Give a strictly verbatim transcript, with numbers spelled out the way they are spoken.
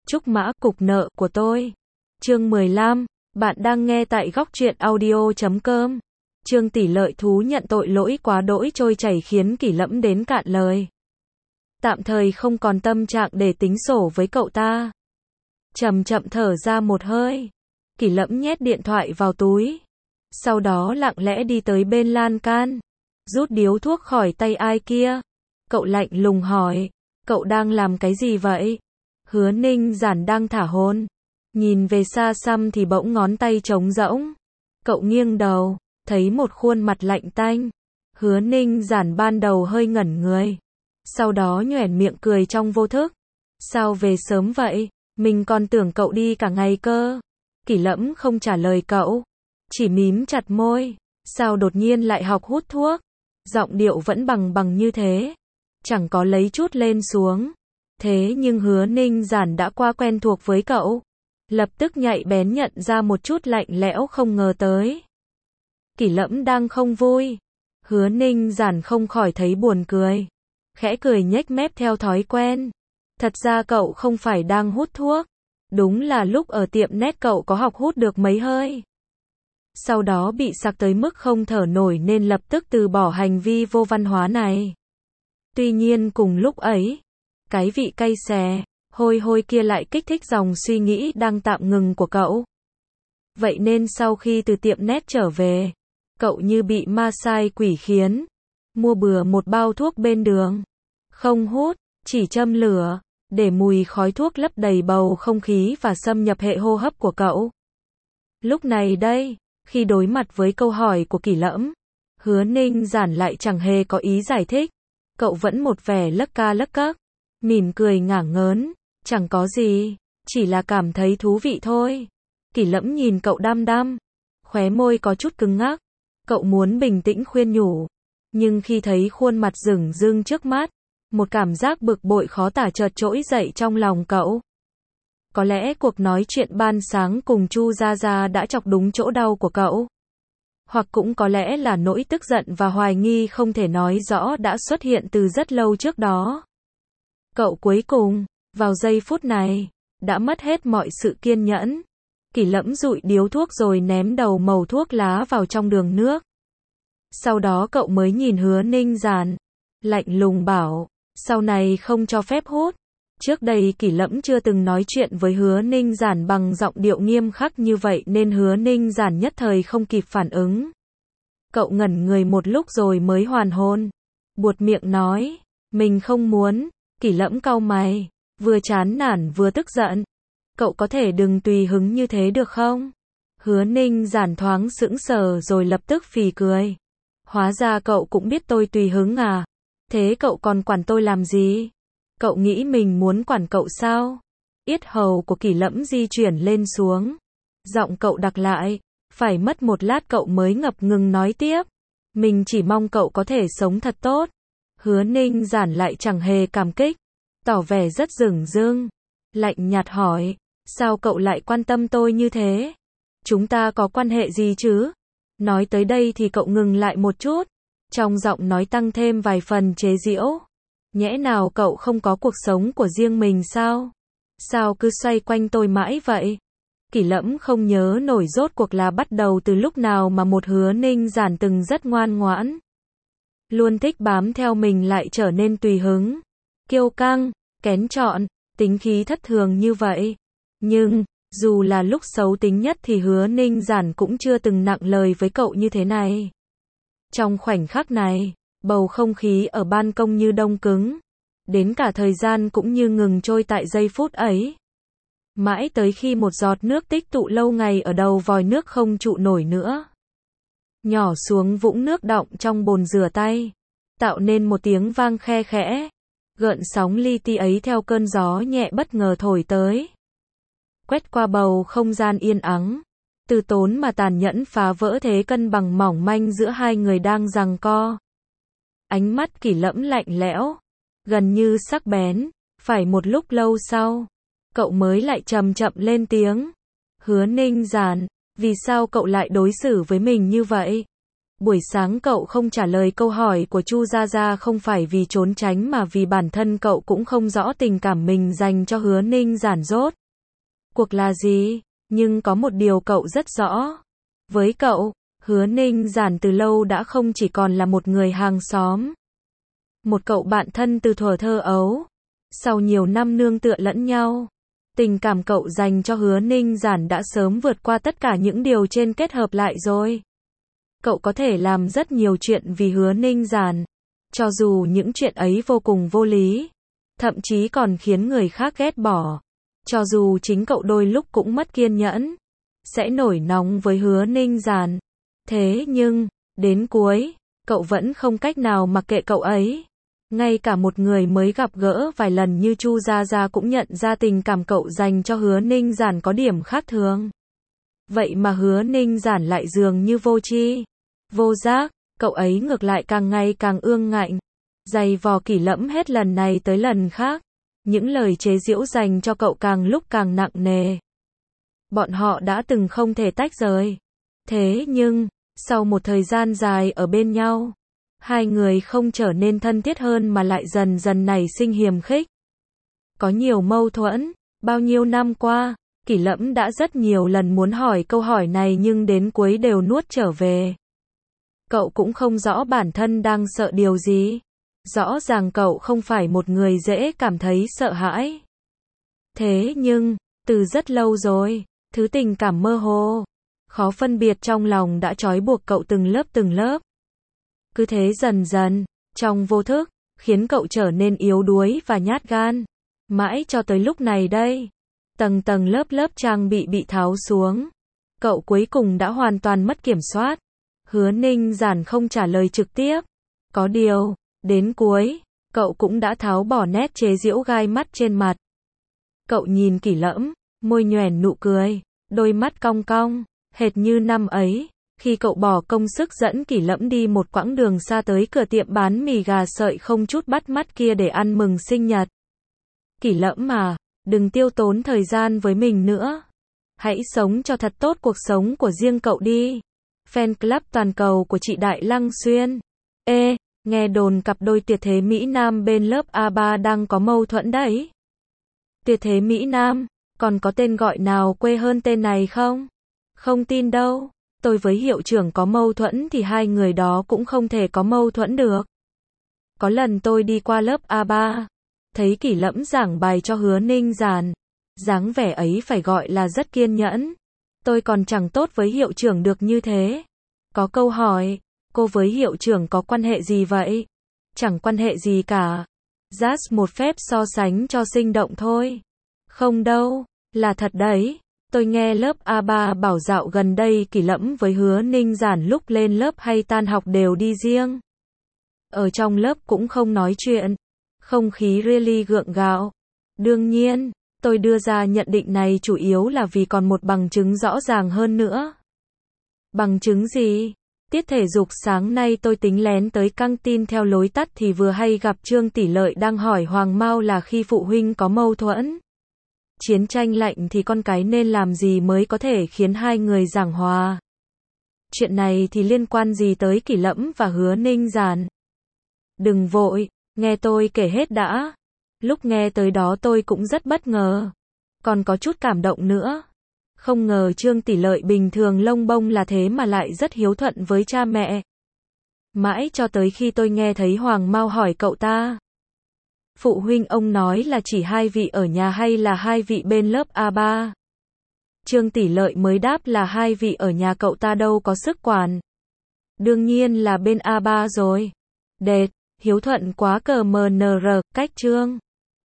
Trúc Mã, cục nợ của tôi. Chương mười lăm, bạn đang nghe tại góc truyện audio chấm com. Trương Tỷ Lợi thú nhận tội lỗi quá đỗi trôi chảy khiến Kỷ Lẫm đến cạn lời. Tạm thời không còn tâm trạng để tính sổ với cậu ta. Chậm chậm thở ra một hơi. Kỷ Lẫm nhét điện thoại vào túi. Sau đó lặng lẽ đi tới bên lan can. Rút điếu thuốc khỏi tay ai kia. Cậu lạnh lùng hỏi. Cậu đang làm cái gì vậy? Hứa Ninh Giản đang thả hồn. Nhìn về xa xăm thì bỗng ngón tay trống rỗng. Cậu nghiêng đầu, thấy một khuôn mặt lạnh tanh. Hứa Ninh Giản ban đầu hơi ngẩn người. Sau đó nhoẻn miệng cười trong vô thức. Sao về sớm vậy? Mình còn tưởng cậu đi cả ngày cơ. Kỷ Lẫm không trả lời cậu. Chỉ mím chặt môi. Sao đột nhiên lại học hút thuốc? Giọng điệu vẫn bằng bằng như thế. Chẳng có lấy chút lên xuống. Thế nhưng Hứa Ninh Giản đã qua quen thuộc với cậu. Lập tức nhạy bén nhận ra một chút lạnh lẽo không ngờ tới. Kỷ Lẫm đang không vui. Hứa Ninh Giản không khỏi thấy buồn cười. Khẽ cười nhếch mép theo thói quen. Thật ra cậu không phải đang hút thuốc. Đúng là lúc ở tiệm net cậu có học hút được mấy hơi. Sau đó bị sặc tới mức không thở nổi nên lập tức từ bỏ hành vi vô văn hóa này. Tuy nhiên cùng lúc ấy, cái vị cay xè, hôi hôi kia lại kích thích dòng suy nghĩ đang tạm ngừng của cậu. Vậy nên sau khi từ tiệm net trở về, cậu như bị ma sai quỷ khiến. Mua bừa một bao thuốc bên đường. Không hút, chỉ châm lửa, để mùi khói thuốc lấp đầy bầu không khí và xâm nhập hệ hô hấp của cậu. Lúc này đây, khi đối mặt với câu hỏi của Kỷ Lẫm, Hứa Ninh Giản lại chẳng hề có ý giải thích. Cậu vẫn một vẻ lấc ca lấc cấc, mỉm cười ngả ngớn, chẳng có gì, chỉ là cảm thấy thú vị thôi. Kỷ Lẫm nhìn cậu đăm đăm, khóe môi có chút cứng ngắc. Cậu muốn bình tĩnh khuyên nhủ, nhưng khi thấy khuôn mặt rừng rưng trước mắt, một cảm giác bực bội khó tả chợt trỗi dậy trong lòng cậu. Có lẽ cuộc nói chuyện ban sáng cùng Chu Gia Gia đã chọc đúng chỗ đau của cậu. Hoặc cũng có lẽ là nỗi tức giận và hoài nghi không thể nói rõ đã xuất hiện từ rất lâu trước đó. Cậu cuối cùng, vào giây phút này, đã mất hết mọi sự kiên nhẫn. Kỷ Lẫm dụi điếu thuốc rồi ném đầu mẩu thuốc lá vào trong đường nước. Sau đó cậu mới nhìn Hứa Ninh Giản, lạnh lùng bảo, sau này không cho phép hút. Trước đây Kỷ Lẫm chưa từng nói chuyện với Hứa Ninh Giản bằng giọng điệu nghiêm khắc như vậy nên Hứa Ninh Giản nhất thời không kịp phản ứng. Cậu ngẩn người một lúc rồi mới hoàn hồn. Buột miệng nói, mình không muốn. Kỷ Lẫm cau mày, vừa chán nản vừa tức giận. Cậu có thể đừng tùy hứng như thế được không? Hứa Ninh Giản thoáng sững sờ rồi lập tức phì cười. Hóa ra cậu cũng biết tôi tùy hứng à? Thế cậu còn quản tôi làm gì? Cậu nghĩ mình muốn quản cậu sao? Yết hầu của Kỷ Lẫm di chuyển lên xuống. Giọng cậu đặc lại. Phải mất một lát cậu mới ngập ngừng nói tiếp. Mình chỉ mong cậu có thể sống thật tốt. Hứa Ninh Giản lại chẳng hề cảm kích. Tỏ vẻ rất dửng dưng. Lạnh nhạt hỏi. Sao cậu lại quan tâm tôi như thế? Chúng ta có quan hệ gì chứ? Nói tới đây thì cậu ngừng lại một chút. Trong giọng nói tăng thêm vài phần chế giễu. Nhẽ nào cậu không có cuộc sống của riêng mình sao? Sao cứ xoay quanh tôi mãi vậy? Kỷ Lẫm không nhớ nổi rốt cuộc là bắt đầu từ lúc nào mà một Hứa Ninh Giản từng rất ngoan ngoãn. Luôn thích bám theo mình lại trở nên tùy hứng. Kiêu căng, kén chọn, tính khí thất thường như vậy. Nhưng, dù là lúc xấu tính nhất thì Hứa Ninh Giản cũng chưa từng nặng lời với cậu như thế này. Trong khoảnh khắc này, bầu không khí ở ban công như đông cứng. Đến cả thời gian cũng như ngừng trôi tại giây phút ấy. Mãi tới khi một giọt nước tích tụ lâu ngày ở đầu vòi nước không trụ nổi nữa. Nhỏ xuống vũng nước đọng trong bồn rửa tay. Tạo nên một tiếng vang khe khẽ. Gợn sóng li ti ấy theo cơn gió nhẹ bất ngờ thổi tới. Quét qua bầu không gian yên ắng. Từ tốn mà tàn nhẫn phá vỡ thế cân bằng mỏng manh giữa hai người đang giằng co. Ánh mắt Kỷ Lẫm lạnh lẽo. Gần như sắc bén. Phải một lúc lâu sau. Cậu mới lại chậm chậm lên tiếng. Hứa Ninh Giản, vì sao cậu lại đối xử với mình như vậy? Buổi sáng cậu không trả lời câu hỏi của Chu Gia Gia không phải vì trốn tránh mà vì bản thân cậu cũng không rõ tình cảm mình dành cho Hứa Ninh Giản rốt cuộc là gì, nhưng có một điều cậu rất rõ. Với cậu, Hứa Ninh Giản từ lâu đã không chỉ còn là một người hàng xóm. Một cậu bạn thân từ thuở thơ ấu. Sau nhiều năm nương tựa lẫn nhau, tình cảm cậu dành cho Hứa Ninh Giản đã sớm vượt qua tất cả những điều trên kết hợp lại rồi. Cậu có thể làm rất nhiều chuyện vì Hứa Ninh Giản, cho dù những chuyện ấy vô cùng vô lý, thậm chí còn khiến người khác ghét bỏ. Cho dù chính cậu đôi lúc cũng mất kiên nhẫn, sẽ nổi nóng với Hứa Ninh Giản. Thế nhưng, đến cuối, cậu vẫn không cách nào mặc kệ cậu ấy. Ngay cả một người mới gặp gỡ vài lần như Chu Gia Gia cũng nhận ra tình cảm cậu dành cho Hứa Ninh Giản có điểm khác thường. Vậy mà Hứa Ninh Giản lại dường như vô tri, vô giác, cậu ấy ngược lại càng ngày càng ương ngạnh, giày vò Kỷ Lẫm hết lần này tới lần khác. Những lời chế giễu dành cho cậu càng lúc càng nặng nề. Bọn họ đã từng không thể tách rời. Thế nhưng, sau một thời gian dài ở bên nhau, hai người không trở nên thân thiết hơn mà lại dần dần nảy sinh hiềm khích. Có nhiều mâu thuẫn, bao nhiêu năm qua, Kỷ Lẫm đã rất nhiều lần muốn hỏi câu hỏi này nhưng đến cuối đều nuốt trở về. Cậu cũng không rõ bản thân đang sợ điều gì. Rõ ràng cậu không phải một người dễ cảm thấy sợ hãi. Thế nhưng, từ rất lâu rồi, thứ tình cảm mơ hồ, khó phân biệt trong lòng đã trói buộc cậu từng lớp từng lớp. Cứ thế dần dần, trong vô thức, khiến cậu trở nên yếu đuối và nhát gan. Mãi cho tới lúc này đây, tầng tầng lớp lớp trang bị bị tháo xuống. Cậu cuối cùng đã hoàn toàn mất kiểm soát. Hứa Ninh Giản không trả lời trực tiếp. Có điều, đến cuối, cậu cũng đã tháo bỏ nét chế giễu gai mắt trên mặt. Cậu nhìn Kỷ Lẫm, môi nhoẻn nụ cười, đôi mắt cong cong, hệt như năm ấy, khi cậu bỏ công sức dẫn Kỷ Lẫm đi một quãng đường xa tới cửa tiệm bán mì gà sợi không chút bắt mắt kia để ăn mừng sinh nhật. Kỷ Lẫm mà, đừng tiêu tốn thời gian với mình nữa. Hãy sống cho thật tốt cuộc sống của riêng cậu đi. Fan club toàn cầu của chị Đại Lăng Xuyên. Ê, nghe đồn cặp đôi Tuyệt Thế Mỹ Nam bên lớp a ba đang có mâu thuẫn đấy. Tuyệt Thế Mỹ Nam, còn có tên gọi nào quê hơn tên này không? Không tin đâu. Tôi với hiệu trưởng có mâu thuẫn thì hai người đó cũng không thể có mâu thuẫn được. Có lần tôi đi qua lớp a ba, thấy Kỷ Lẫm giảng bài cho Hứa Ninh Giản. Dáng vẻ ấy phải gọi là rất kiên nhẫn. Tôi còn chẳng tốt với hiệu trưởng được như thế. Có câu hỏi, cô với hiệu trưởng có quan hệ gì vậy? Chẳng quan hệ gì cả. Just một phép so sánh cho sinh động thôi. Không đâu, là thật đấy. Tôi nghe lớp a ba bảo dạo gần đây Kỷ Lẫm với Hứa Ninh Giản lúc lên lớp hay tan học đều đi riêng. Ở trong lớp cũng không nói chuyện. Không khí really gượng gạo. Đương nhiên, tôi đưa ra nhận định này chủ yếu là vì còn một bằng chứng rõ ràng hơn nữa. Bằng chứng gì? Tiết thể dục sáng nay tôi tính lén tới căng tin theo lối tắt thì vừa hay gặp Trương Tỷ Lợi đang hỏi Hoàng Mao là khi phụ huynh có mâu thuẫn. Chiến tranh lạnh thì con cái nên làm gì mới có thể khiến hai người giảng hòa. Chuyện này thì liên quan gì tới Kỷ Lẫm và Hứa Ninh Giản? Đừng vội, nghe tôi kể hết đã. Lúc nghe tới đó tôi cũng rất bất ngờ. Còn có chút cảm động nữa. Không ngờ Trương Tỷ Lợi bình thường lông bông là thế mà lại rất hiếu thuận với cha mẹ. Mãi cho tới khi tôi nghe thấy Hoàng Mao hỏi cậu ta. Phụ huynh ông nói là chỉ hai vị ở nhà hay là hai vị bên lớp a ba? Trương Tỷ Lợi mới đáp là hai vị ở nhà, cậu ta đâu có sức quản. Đương nhiên là bên a ba rồi. Đệt, hiếu thuận quá cờ mờ nờ rờ, cách Trương